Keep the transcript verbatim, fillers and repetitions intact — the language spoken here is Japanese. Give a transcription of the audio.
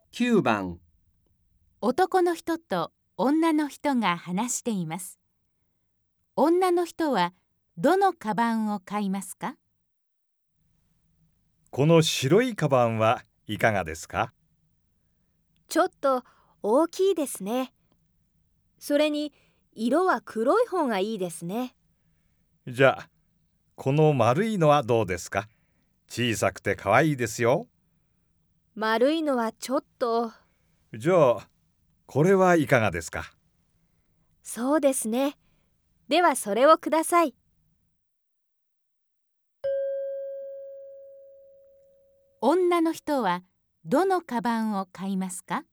きゅうばん、 男の人と女の人が話しています。女の人はどのカバンを買いますか？ この白いカバンはいかがですか？ ちょっと大きいですね。それに色は黒い方がいいですね。 じゃあ、この丸いのはどうですか？小さくてかわいいですよ。 丸いのはちょっと。 じゃあ、これはいかがですか？ そうですね。ではそれをください。 女の人はどのカバンを買いますか？